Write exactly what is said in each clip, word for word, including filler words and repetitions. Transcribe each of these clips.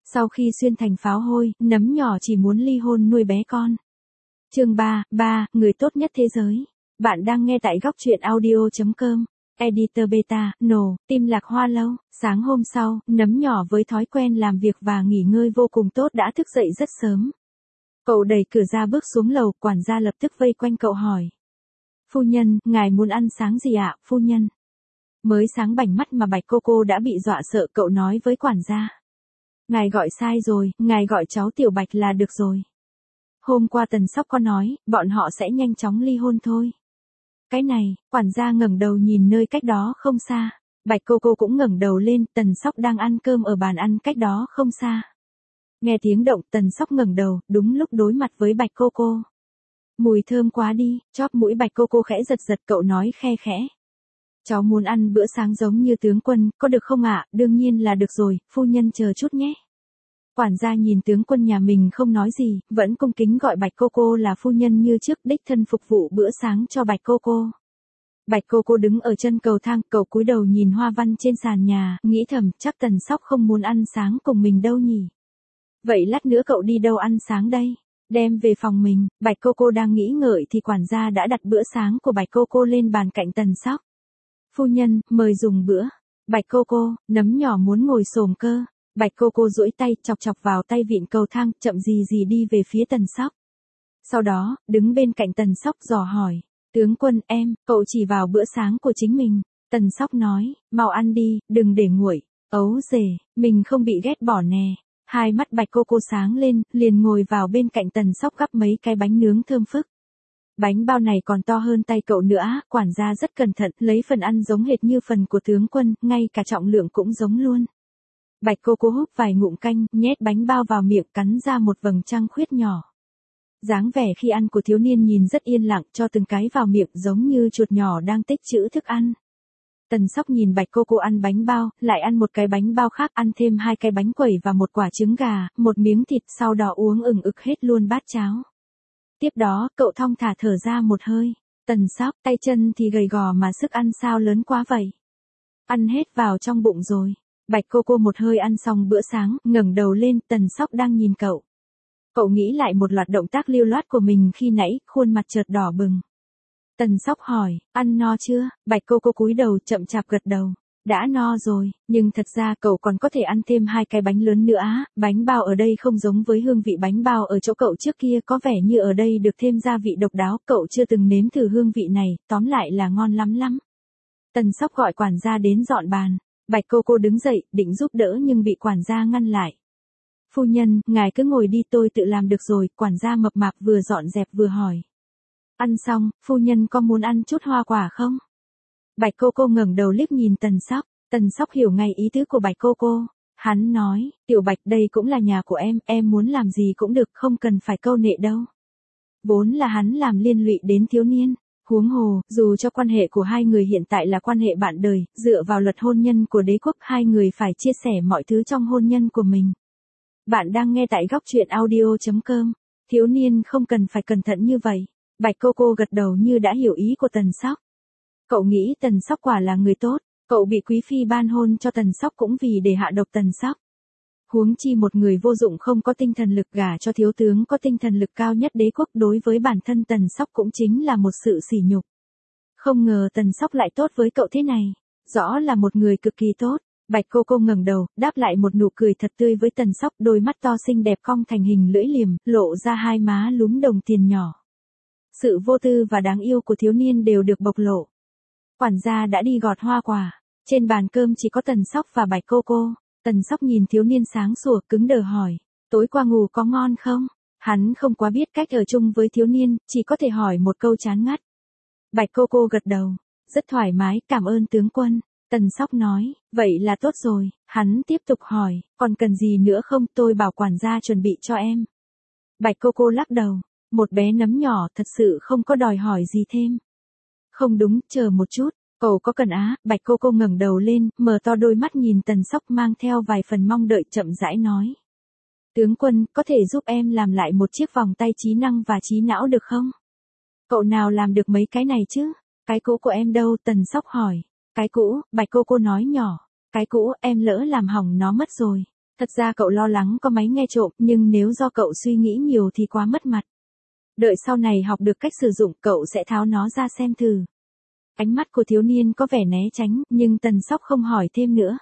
Sau khi xuyên thành pháo hôi, nấm nhỏ chỉ muốn ly hôn nuôi bé con. Chương ba, ba, người tốt nhất thế giới. Bạn đang nghe tại góc truyện audio chấm com. Editor Beta, nổ, tim lạc hoa lâu. Sáng hôm sau, nấm nhỏ với thói quen làm việc và nghỉ ngơi vô cùng tốt đã thức dậy rất sớm. Cậu đẩy cửa ra bước xuống lầu, quản gia lập tức vây quanh cậu hỏi. Phu nhân, ngài muốn ăn sáng gì ạ, phu nhân? Mới sáng bảnh mắt mà Bạch Cô Cô đã bị dọa sợ, cậu nói với quản gia. Ngài gọi sai rồi, ngài gọi cháu Tiểu Bạch là được rồi. Hôm qua Tần Sóc có nói, bọn họ sẽ nhanh chóng ly hôn thôi. Cái này, quản gia ngẩng đầu nhìn nơi cách đó không xa. Bạch Cô Cô cũng ngẩng đầu lên, Tần Sóc đang ăn cơm ở bàn ăn cách đó không xa. Nghe tiếng động, Tần Sóc ngẩng đầu, đúng lúc đối mặt với Bạch Cô Cô. Mùi thơm quá đi, chóp mũi Bạch Cô Cô khẽ giật giật, cậu nói khe khẽ. Cháu muốn ăn bữa sáng giống như tướng quân, có được không ạ? Đương nhiên là được rồi, phu nhân chờ chút nhé. Quản gia nhìn tướng quân nhà mình không nói gì, vẫn cung kính gọi Bạch Cô Cô là phu nhân như trước, đích thân phục vụ bữa sáng cho Bạch Cô Cô. Bạch Cô Cô đứng ở chân cầu thang, cậu cúi đầu nhìn hoa văn trên sàn nhà, nghĩ thầm chắc Tần Sóc không muốn ăn sáng cùng mình đâu nhỉ. Vậy lát nữa cậu đi đâu ăn sáng đây? Đem về phòng mình. Bạch Cô Cô đang nghĩ ngợi thì quản gia đã đặt bữa sáng của Bạch Cô Cô lên bàn cạnh Tần Sóc. Phu nhân, mời dùng bữa. Bạch Cô Cô, nấm nhỏ muốn ngồi xổm cơ. Bạch Cô Cô duỗi tay chọc chọc vào tay vịn cầu thang, chậm gì gì đi về phía Tần Sóc. Sau đó, đứng bên cạnh Tần Sóc dò hỏi. Tướng quân em, cậu chỉ vào bữa sáng của chính mình. Tần Sóc nói, mau ăn đi, đừng để nguội. Ấu dề, mình không bị ghét bỏ nè. Hai mắt Bạch Cô Cô sáng lên, liền ngồi vào bên cạnh Tần Sóc gắp mấy cái bánh nướng thơm phức. Bánh bao này còn to hơn tay cậu nữa, quản gia rất cẩn thận, lấy phần ăn giống hệt như phần của tướng quân, ngay cả trọng lượng cũng giống luôn. Bạch Cô Cô húp vài ngụm canh, nhét bánh bao vào miệng, cắn ra một vầng trăng khuyết nhỏ. Dáng vẻ khi ăn của thiếu niên nhìn rất yên lặng, cho từng cái vào miệng giống như chuột nhỏ đang tích trữ thức ăn. Tần Sóc nhìn Bạch Cô Cô ăn bánh bao, lại ăn một cái bánh bao khác, ăn thêm hai cái bánh quẩy và một quả trứng gà, một miếng thịt, sau đó uống ừng ực hết luôn bát cháo. Tiếp đó, cậu thong thả thở ra một hơi. Tần Sóc, tay chân thì gầy gò mà sức ăn sao lớn quá vậy? Ăn hết vào trong bụng rồi. Bạch Cô Cô một hơi ăn xong bữa sáng, ngẩng đầu lên, Tần Sóc đang nhìn cậu. Cậu nghĩ lại một loạt động tác lưu loát của mình khi nãy, khuôn mặt chợt đỏ bừng. Tần Sóc hỏi, ăn no chưa? Bạch Cô Cô cúi đầu chậm chạp gật đầu. Đã no rồi, nhưng thật ra cậu còn có thể ăn thêm hai cái bánh lớn nữa á. Bánh bao ở đây không giống với hương vị bánh bao ở chỗ cậu trước kia, có vẻ như ở đây được thêm gia vị độc đáo, cậu chưa từng nếm thử hương vị này, tóm lại là ngon lắm lắm. Tần Sóc gọi quản gia đến dọn bàn. Bạch Cô Cô đứng dậy, định giúp đỡ nhưng bị quản gia ngăn lại. Phu nhân, ngài cứ ngồi đi, tôi tự làm được rồi. Quản gia mập mạp vừa dọn dẹp vừa hỏi. Ăn xong, phu nhân có muốn ăn chút hoa quả không? Bạch Cô Cô ngẩng đầu liếc nhìn Tần Sóc. Tần Sóc hiểu ngay ý tứ của Bạch Cô Cô. Hắn nói, Tiểu Bạch, đây cũng là nhà của em, em muốn làm gì cũng được, không cần phải câu nệ đâu. Vốn là hắn làm liên lụy đến thiếu niên. Huống hồ, dù cho quan hệ của hai người hiện tại là quan hệ bạn đời, dựa vào luật hôn nhân của đế quốc, hai người phải chia sẻ mọi thứ trong hôn nhân của mình. Bạn đang nghe tại góc truyện audio chấm com. Thiếu niên không cần phải cẩn thận như vậy. Bạch Cô Cô gật đầu như đã hiểu ý của Tần Sóc. Cậu nghĩ Tần Sóc quả là người tốt, cậu bị quý phi ban hôn cho Tần Sóc cũng vì để hạ độc Tần Sóc. Huống chi một người vô dụng không có tinh thần lực gả cho thiếu tướng có tinh thần lực cao nhất đế quốc, đối với bản thân Tần Sóc cũng chính là một sự sỉ nhục. Không ngờ Tần Sóc lại tốt với cậu thế này, rõ là một người cực kỳ tốt. Bạch Cô Cô ngẩng đầu, đáp lại một nụ cười thật tươi với Tần Sóc, đôi mắt to xinh đẹp cong thành hình lưỡi liềm, lộ ra hai má lúm đồng tiền nhỏ. Sự vô tư và đáng yêu của thiếu niên đều được bộc lộ. Quản gia đã đi gọt hoa quả, trên bàn cơm chỉ có Tần Sóc và Bạch Cô Cô. Tần Sóc nhìn thiếu niên sáng sủa, cứng đờ hỏi, tối qua ngủ có ngon không? Hắn không quá biết cách ở chung với thiếu niên, chỉ có thể hỏi một câu chán ngắt. Bạch Cô Cô gật đầu, rất thoải mái, cảm ơn tướng quân. Tần Sóc nói, vậy là tốt rồi. Hắn tiếp tục hỏi, còn cần gì nữa không, tôi bảo quản gia chuẩn bị cho em. Bạch Cô Cô lắc đầu, một bé nấm nhỏ thật sự không có đòi hỏi gì thêm. Không đúng, chờ một chút, cậu có cần á? Bạch Cô Cô ngẩng đầu lên, mở to đôi mắt nhìn Tần Sóc mang theo vài phần mong đợi, chậm rãi nói. Tướng quân, có thể giúp em làm lại một chiếc vòng tay trí năng và trí não được không? Cậu nào làm được mấy cái này chứ? Cái cũ của em đâu? Tần Sóc hỏi. Cái cũ, Bạch Cô Cô nói nhỏ. Cái cũ, em lỡ làm hỏng nó mất rồi. Thật ra cậu lo lắng có máy nghe trộm, nhưng nếu do cậu suy nghĩ nhiều thì quá mất mặt. Đợi sau này học được cách sử dụng, cậu sẽ tháo nó ra xem thử. Ánh mắt của thiếu niên có vẻ né tránh, nhưng Tần Sóc không hỏi thêm nữa.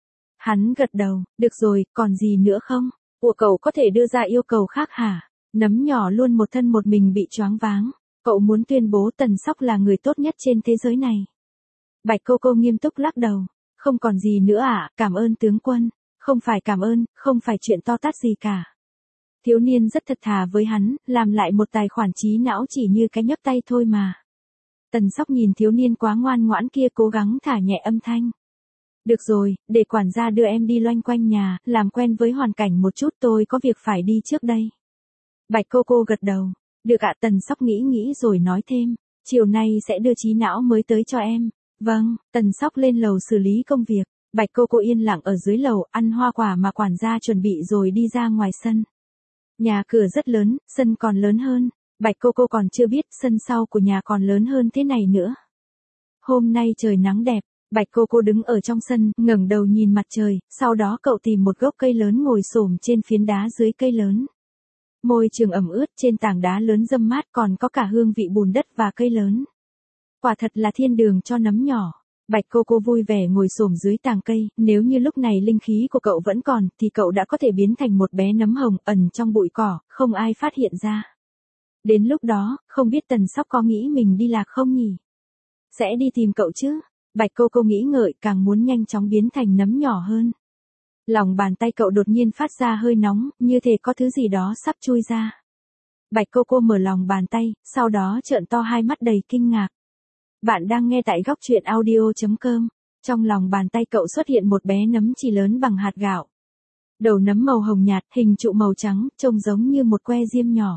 Hắn gật đầu, được rồi, còn gì nữa không? Ủa cậu có thể đưa ra yêu cầu khác hả? Nấm nhỏ luôn một thân một mình bị choáng váng. Cậu muốn tuyên bố Tần Sóc là người tốt nhất trên thế giới này. Bạch Cô Cô nghiêm túc lắc đầu. Không còn gì nữa ạ, à, cảm ơn tướng quân. Không phải cảm ơn, không phải chuyện to tát gì cả. Thiếu niên rất thật thà với hắn, làm lại một tài khoản trí não chỉ như cái nhấc tay thôi mà. Tần Sóc nhìn thiếu niên quá ngoan ngoãn kia cố gắng thả nhẹ âm thanh. Được rồi, để quản gia đưa em đi loanh quanh nhà, làm quen với hoàn cảnh một chút, tôi có việc phải đi trước đây. Bạch Cô Cô gật đầu. Được ạ. Tần Sóc nghĩ nghĩ rồi nói thêm. Chiều nay sẽ đưa trí não mới tới cho em. Vâng. Tần Sóc lên lầu xử lý công việc. Bạch Cô Cô yên lặng ở dưới lầu ăn hoa quả mà quản gia chuẩn bị rồi đi ra ngoài sân. Nhà cửa rất lớn, sân còn lớn hơn. Bạch Cô Cô còn chưa biết sân sau của nhà còn lớn hơn thế này nữa. Hôm nay trời nắng đẹp. Bạch Cô Cô đứng ở trong sân, ngẩng đầu nhìn mặt trời, sau đó cậu tìm một gốc cây lớn ngồi xổm trên phiến đá dưới cây lớn. Môi trường ẩm ướt, trên tảng đá lớn râm mát còn có cả hương vị bùn đất và cây lớn. Quả thật là thiên đường cho nấm nhỏ. Bạch Cô Cô vui vẻ ngồi xổm dưới tàng cây, nếu như lúc này linh khí của cậu vẫn còn, thì cậu đã có thể biến thành một bé nấm hồng ẩn trong bụi cỏ, không ai phát hiện ra. Đến lúc đó, không biết Tần Sóc có nghĩ mình đi lạc không nhỉ? Sẽ đi tìm cậu chứ? Bạch Cô Cô nghĩ ngợi, càng muốn nhanh chóng biến thành nấm nhỏ hơn. Lòng bàn tay cậu đột nhiên phát ra hơi nóng, như thể có thứ gì đó sắp chui ra. Bạch Cô Cô mở lòng bàn tay, sau đó trợn to hai mắt đầy kinh ngạc. Bạn đang nghe tại góc truyện audio chấm com. Trong lòng bàn tay cậu xuất hiện một bé nấm chỉ lớn bằng hạt gạo. Đầu nấm màu hồng nhạt, hình trụ màu trắng, trông giống như một que diêm nhỏ.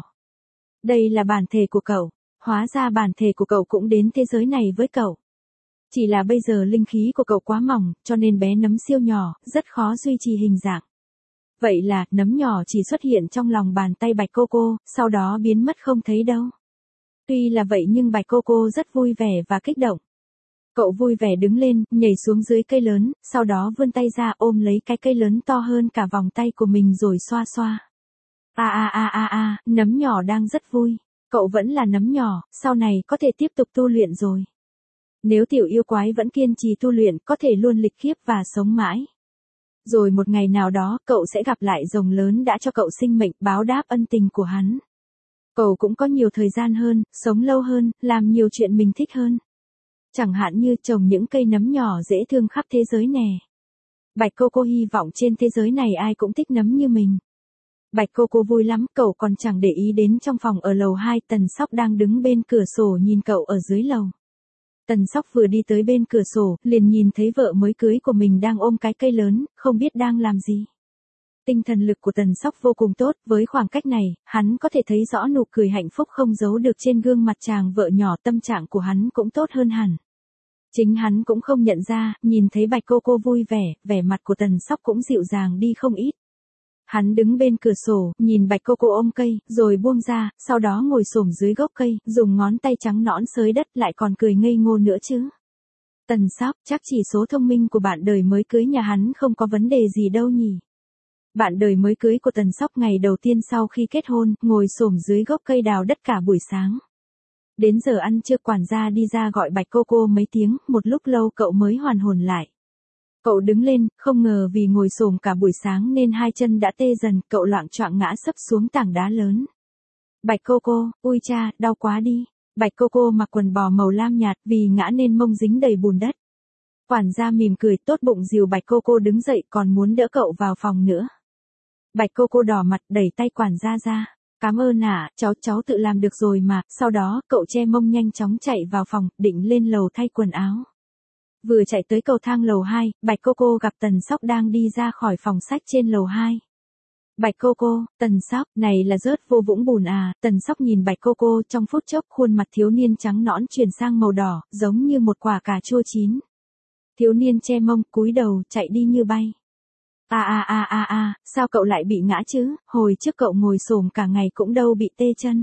Đây là bản thể của cậu. Hóa ra bản thể của cậu cũng đến thế giới này với cậu. Chỉ là bây giờ linh khí của cậu quá mỏng, cho nên bé nấm siêu nhỏ, rất khó duy trì hình dạng. Vậy là, nấm nhỏ chỉ xuất hiện trong lòng bàn tay Bạch Cô Cô, sau đó biến mất không thấy đâu. Tuy là vậy nhưng Bạch Cô Cô rất vui vẻ và kích động. Cậu vui vẻ đứng lên, nhảy xuống dưới cây lớn, sau đó vươn tay ra ôm lấy cái cây lớn to hơn cả vòng tay của mình rồi xoa xoa. A a a a a, nấm nhỏ đang rất vui. Cậu vẫn là nấm nhỏ, sau này có thể tiếp tục tu luyện rồi. Nếu tiểu yêu quái vẫn kiên trì tu luyện, có thể luôn lịch khiếp và sống mãi. Rồi một ngày nào đó, cậu sẽ gặp lại rồng lớn đã cho cậu sinh mệnh, báo đáp ân tình của hắn. Cậu cũng có nhiều thời gian hơn, sống lâu hơn, làm nhiều chuyện mình thích hơn. Chẳng hạn như trồng những cây nấm nhỏ dễ thương khắp thế giới nè. Bạch Cô Cô hy vọng trên thế giới này ai cũng thích nấm như mình. Bạch Cô Cô vui lắm, cậu còn chẳng để ý đến trong phòng ở lầu hai, Tần Sóc đang đứng bên cửa sổ nhìn cậu ở dưới lầu. Tần Sóc vừa đi tới bên cửa sổ, liền nhìn thấy vợ mới cưới của mình đang ôm cái cây lớn, không biết đang làm gì. Tinh thần lực của Tần Sóc vô cùng tốt, với khoảng cách này, hắn có thể thấy rõ nụ cười hạnh phúc không giấu được trên gương mặt chàng vợ nhỏ, tâm trạng của hắn cũng tốt hơn hẳn. Chính hắn cũng không nhận ra, nhìn thấy Bạch Cô Cô vui vẻ, vẻ mặt của Tần Sóc cũng dịu dàng đi không ít. Hắn đứng bên cửa sổ, nhìn Bạch Cô Cô ôm cây, rồi buông ra, sau đó ngồi xổm dưới gốc cây, dùng ngón tay trắng nõn xới đất, lại còn cười ngây ngô nữa chứ. Tần Sóc, chắc chỉ số thông minh của bạn đời mới cưới nhà hắn không có vấn đề gì đâu nhỉ. Bạn đời mới cưới của Tần Sóc ngày đầu tiên sau khi kết hôn, ngồi xổm dưới gốc cây đào đất cả buổi sáng. Đến giờ ăn trưa quản gia đi ra gọi Bạch Cô Cô mấy tiếng, một lúc lâu cậu mới hoàn hồn lại. Cậu đứng lên, không ngờ vì ngồi xổm cả buổi sáng nên hai chân đã tê dần, cậu loạng choạng ngã sấp xuống tảng đá lớn. Bạch Cô Cô, ui cha, đau quá đi. Bạch Cô Cô mặc quần bò màu lam nhạt, vì ngã nên mông dính đầy bùn đất. Quản gia mỉm cười, tốt bụng dìu Bạch Cô Cô đứng dậy, còn muốn đỡ cậu vào phòng nữa. Bạch Cô Cô đỏ mặt đẩy tay quản gia ra. Cảm ơn ạ, à, cháu cháu tự làm được rồi mà. Sau đó, cậu che mông nhanh chóng chạy vào phòng, định lên lầu thay quần áo. Vừa chạy tới cầu thang lầu hai, Bạch Cô Cô gặp Tần Sóc đang đi ra khỏi phòng sách trên lầu hai. Bạch Cô Cô, Tần Sóc, này là rớt vô vũng bùn à? Tần Sóc nhìn Bạch Cô Cô, trong phút chốc khuôn mặt thiếu niên trắng nõn chuyển sang màu đỏ, giống như một quả cà chua chín. Thiếu niên che mông, cúi đầu, chạy đi như bay. A a a a a, sao cậu lại bị ngã chứ? Hồi trước cậu ngồi xổm cả ngày cũng đâu bị tê chân.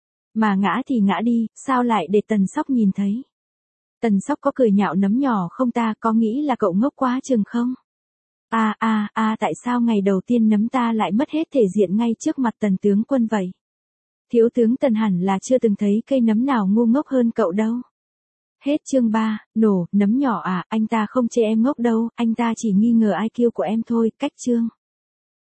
Mà ngã thì ngã đi, sao lại để Tần Sóc nhìn thấy? Tần Sóc có cười nhạo nấm nhỏ không ta, có nghĩ là cậu ngốc quá chừng không? A a a tại sao ngày đầu tiên nấm ta lại mất hết thể diện ngay trước mặt Tần tướng quân vậy? Thiếu tướng Tần hẳn là chưa từng thấy cây nấm nào ngu ngốc hơn cậu đâu. Hết chương ba, nổ, nấm nhỏ à, anh ta không chê em ngốc đâu, anh ta chỉ nghi ngờ i kiu của em thôi, cách chương.